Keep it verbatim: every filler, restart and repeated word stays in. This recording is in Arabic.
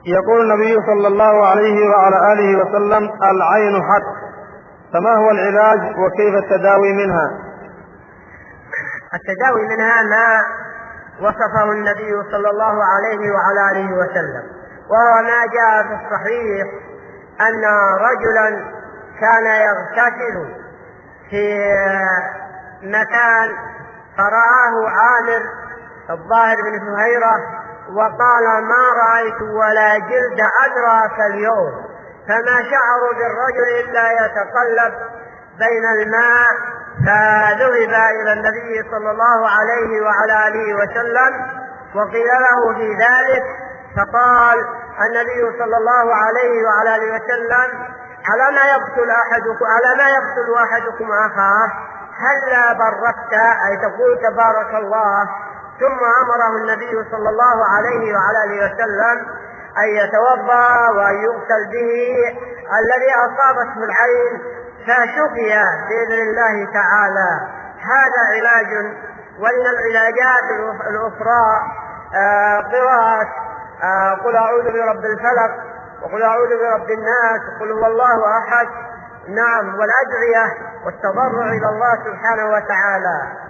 يقول النبي صلى الله عليه وعلى آله وسلم: العين حق، فما هو العلاج وكيف التداوي منها؟ التداوي منها ما وصفه النبي صلى الله عليه وعلى آله وسلم، وهو ما جاء في الصحيح أن رجلا كان يغتسل في مكان فرآه عامر الظاهر بن فهيرة وقال: ما رأيت ولا جلد أدرى كاليوم، فما شعروا بالرجل إلا يتقلب بين الماء، فذهب إلى النبي صلى الله عليه وعلى آله وسلم وقيل له في ذلك، فقال النبي صلى الله عليه وعلى آله وسلم: على ما يقتل أحدكم على ما يقتل أحدكم أخاه هلا بردت، أي تقول تبارك الله. ثم أمره النبي صلى الله عليه وعلى آله وسلم أن يتوضأ وأن يغسل به الذي أصابته العين فشفي بإذن الله تعالى. هذا علاج. ومن العلاجات الأخرى قراءة قل أعوذ برب الفلق وقل أعوذ برب الناس وقل هو الله أحد، نعم، والأدعية والتضرع إلى الله سبحانه وتعالى.